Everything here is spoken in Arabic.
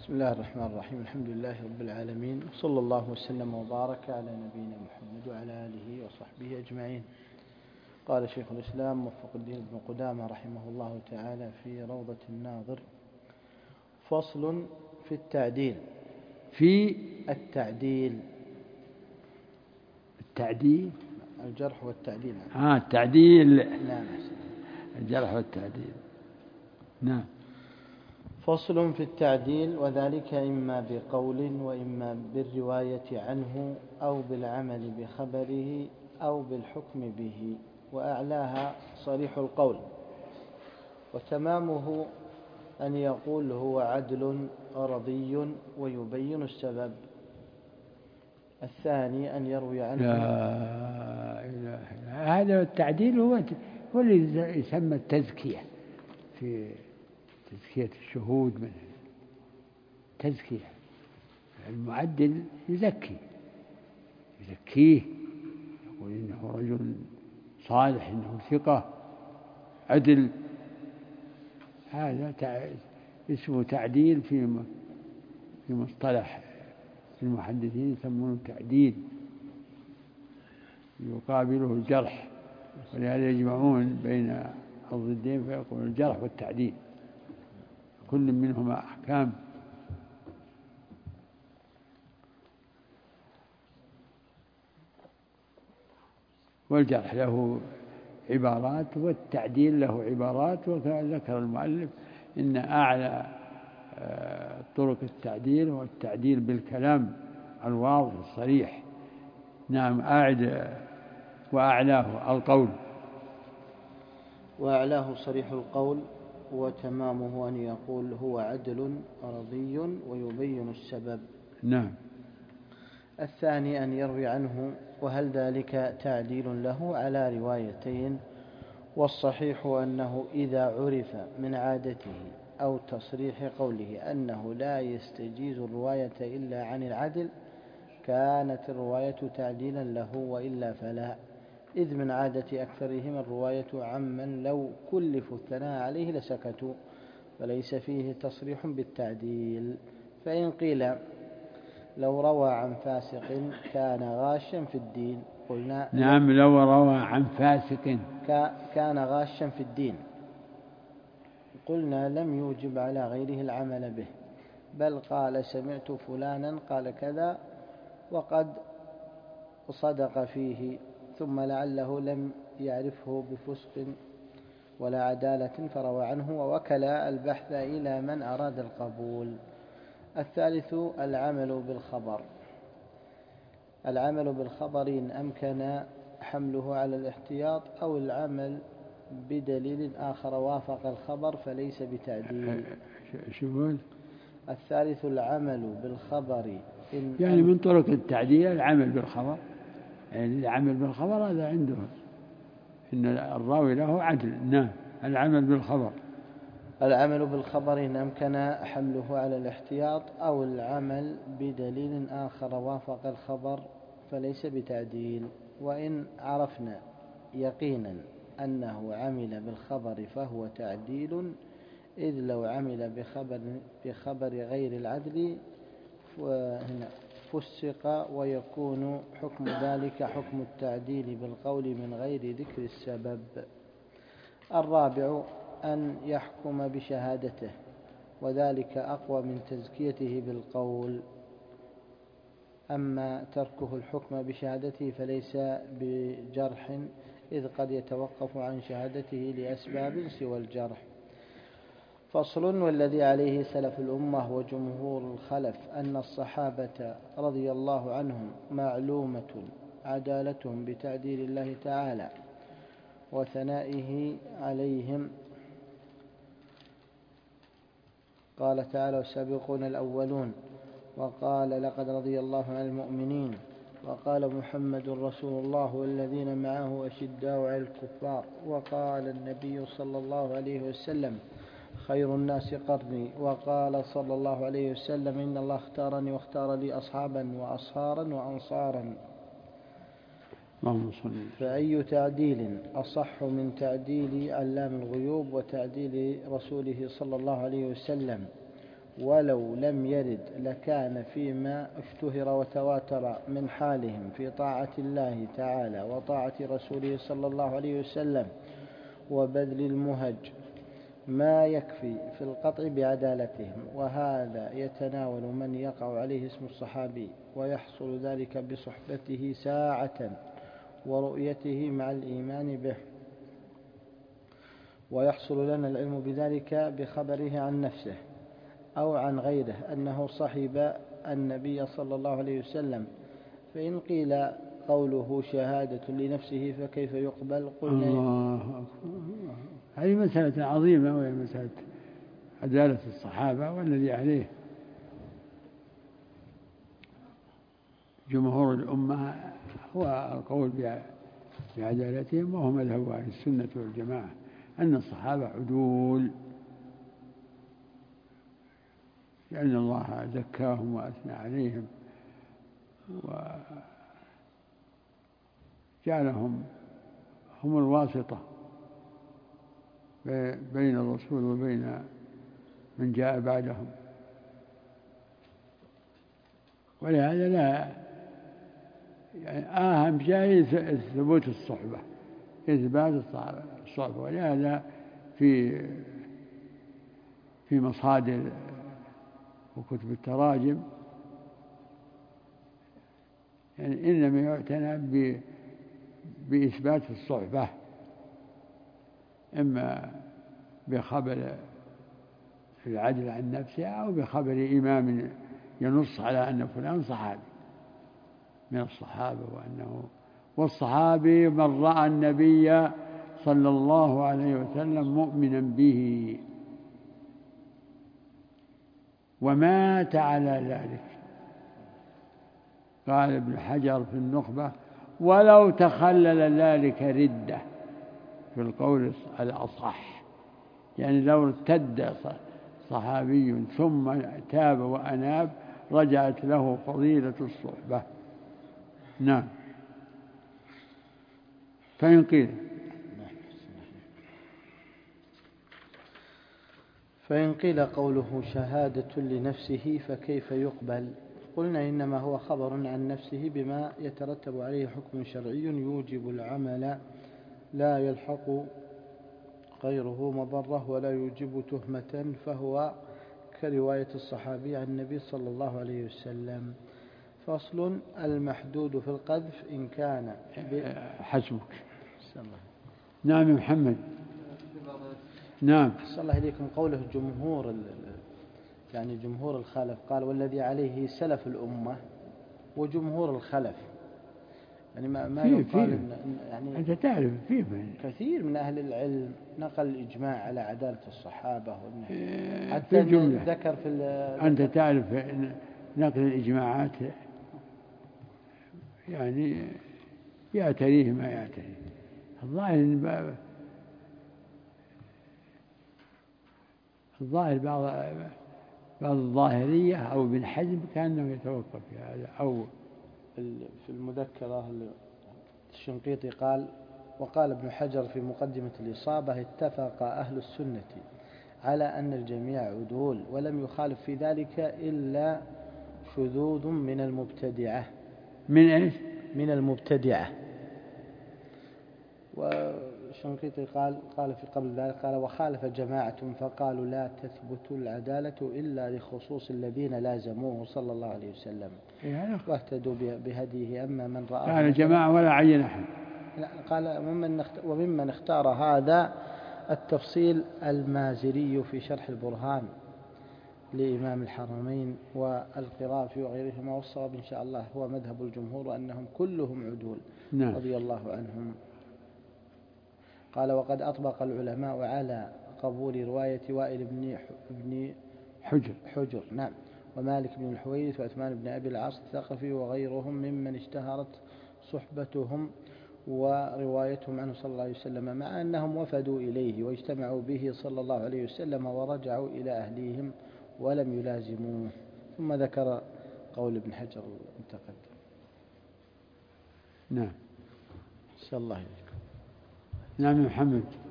بسم الله الرحمن الرحيم. الحمد لله رب العالمين، وصلى الله وسلم وبارك على نبينا محمد وعلى آله وصحبه أجمعين. قال شيخ الإسلام موفق الدين بن قدامة رحمه الله تعالى في روضة الناظر: فصل في التعديل. في التعديل الجرح والتعديل. التعديل. نعم. الجرح والتعديل. نعم. فصل في التعديل، وذلك إما بقول وإما بالرواية عنه أو بالعمل بخبره أو بالحكم به، وأعلاها صريح القول، وتمامه أن يقول هو عدل رضي ويبين السبب. الثاني أن يروي عنه. لا إله إلا هذا التعديل هو اللي يسمى التزكية، في تزكية الشهود من تزكية. المعدل يزكيه، يقول إنه رجل صالح، إنه ثقة عدل. هذا اسمه تعديل في مصطلح المحدثين، يسمونه تعديل، يقابله الجرح، ولهذا يجمعون بين الضدين فيقول الجرح والتعديل، كل منهما أحكام. والجرح له عبارات والتعديل له عبارات، وذكر المؤلف إن أعلى طرق التعديل هو التعديل بالكلام الواضح الصريح. نعم. وأعلاه القول. وأعلاه صريح القول، وتمامه أن يقول هو عدل رضي ويبين السبب. نعم. الثاني أن يروي عنه، وهل ذلك تعديل له على روايتين، والصحيح أنه إذا عرف من عادته أو تصريح قوله أنه لا يستجيز الرواية إلا عن العدل كانت الرواية تعديلا له، وإلا فلا، إذ من عادة أكثرهم الرواية عمن لو كلفوا الثناء عليه لسكتوا، فليس فيه تصريح بالتعديل. فإن قيل لو روى عن فاسق كان غاشا في الدين، قلنا نعم. لو روى عن فاسق كان غاشا في الدين، قلنا لم يوجب على غيره العمل به، بل قال سمعت فلانا قال كذا وقد صدق فيه، ثم لعله لم يعرفه بفسق ولا عدالة فروى عنه، ووكل البحث إلى من أراد القبول. الثالث العمل بالخبر. العمل بالخبر إن أمكن حمله على الاحتياط أو العمل بدليل آخر وافق الخبر فليس بتعديل. شوفون. الثالث العمل بالخبر يعني من طرق التعديل العمل بالخبر، يعني العمل بالخبر هذا عنده إن الراوي له عدل. نعم. العمل بالخبر. العمل بالخبر إن أمكن حمله على الاحتياط أو العمل بدليل آخر وافق الخبر فليس بتعديل. وإن عرفنا يقينا أنه عمل بالخبر فهو تعديل، إذ لو عمل بخبر غير العدل فسق، ويكون حكم ذلك حكم التعديل بالقول من غير ذكر السبب. الرابع أن يحكم بشهادته، وذلك أقوى من تزكيته بالقول. أما تركه الحكم بشهادته فليس بجرح، إذ قد يتوقف عن شهادته لأسباب سوى الجرح. فصل. والذي عليه سلف الأمة وجمهور الخلف أن الصحابة رضي الله عنهم معلومة عدالتهم بتعديل الله تعالى وثنائه عليهم. قال تعالى: والسابقون الأولون، وقال: لقد رضي الله عن المؤمنين، وقال: محمد رسول الله والذين معه أشداء على الكفار، وقال النبي صلى الله عليه وسلم: خير الناس قرني، وقال صلى الله عليه وسلم: إن الله اختارني واختار لي أصحابا وأصهارا وأنصارا. فأي تعديل أصح من تعديل علام الغيوب وتعديل رسوله صلى الله عليه وسلم؟ ولو لم يرد لكان فيما اشتهر وتواتر من حالهم في طاعة الله تعالى وطاعة رسوله صلى الله عليه وسلم وبذل المهج ما يكفي في القطع بعدالتهم، وهذا يتناول من يقع عليه اسم الصحابي، ويحصل ذلك بصحبته ساعة ورؤيته مع الإيمان به، ويحصل لنا العلم بذلك بخبره عن نفسه أو عن غيره أنه صحب النبي صلى الله عليه وسلم. فإن قيل قوله شهادة لنفسه فكيف يقبل؟ قلنا الله أكبر. هذه مسألة عظيمة، وهي مسألة عدالة الصحابة، والذي عليه جمهور الأمة هو القول بعدالتهم، وهو مذهب أهل السنة والجماعة أن الصحابة عدول، لأن الله زكاهم وأثنى عليهم وجعلهم هم الواسطة بين الرسول وبين من جاء بعدهم. ولهذا لا يعني أهم شيء ثبوت الصحبة، إثبات الصحبة. ولهذا في مصادر وكتب التراجم يعني إنما يعتنى بإثبات الصحبة، إما بخبر العدل عن نفسه أو بخبر إمام ينص على أن فلان صحابي من الصحابة، والصحابي من رأى النبي صلى الله عليه وسلم مؤمنا به ومات على ذلك. قال ابن حجر في النخبة: ولو تخلل ذلك ردة، في القول الأصح، يعني لو ارتد صحابي ثم تاب وأناب رجعت له فضيلة الصحبة. نعم. فإن قيل قوله شهادة لنفسه فكيف يقبل؟ قلنا إنما هو خبر عن نفسه بما يترتب عليه حكم شرعي يوجب العمل لا يلحق غيره مضرة ولا يوجب تهمة، فهو كرواية الصحابي عن النبي صلى الله عليه وسلم. فصل: المحدود في القذف إن كان حسبك. نعم محمد. نعم. صلى الله عليكم. قوله جمهور يعني جمهور الخلف، قال والذي عليه سلف الأمة وجمهور الخلف، يعني ما يقال يعني أنت تعرف فيه كثير من أهل العلم نقل الإجماع على عدالة الصحابة حتى الجملة ذكر في أنت تعرف نقل الإجماعات يعني يعتريه ما يعتريه. الظاهر بعض الظاهرية أو ابن حزم كأنه يتوقف في هذا. أو في المذكرة الشنقيطي قال: وقال ابن حجر في مقدمة الإصابة: اتفق أهل السنة على أن الجميع عدول، ولم يخالف في ذلك إلا شذوذ من المبتدعة. من إيش؟ من المبتدعة. والشنقيطي قال في قبل ذلك، قال: وخالف جماعة فقالوا لا تثبت العدالة إلا لخصوص الذين لازموه صلى الله عليه وسلم واهتدوا بهديه. أما من رأى قال جماعة ولا عين أحد. قال وممن اختار هذا التفصيل المازري في شرح البرهان لإمام الحرمين والقرافي وغيرهما، والصواب إن شاء الله هو مذهب الجمهور أنهم كلهم عدول رضي الله عنهم. قال: وقد أطبق العلماء على قبول رواية وائل بن حجر نعم، ومالك بن الحويرث وعثمان بن أبي العاص الثقفي وغيرهم ممن اشتهرت صحبتهم وروايتهم عنه صلى الله عليه وسلم، مع أنهم وفدوا إليه واجتمعوا به صلى الله عليه وسلم ورجعوا إلى أهليهم ولم يلازموه. ثم ذكر قول ابن حجر المتقدم. نعم. صلى الله عليه وسلم. نعم محمد.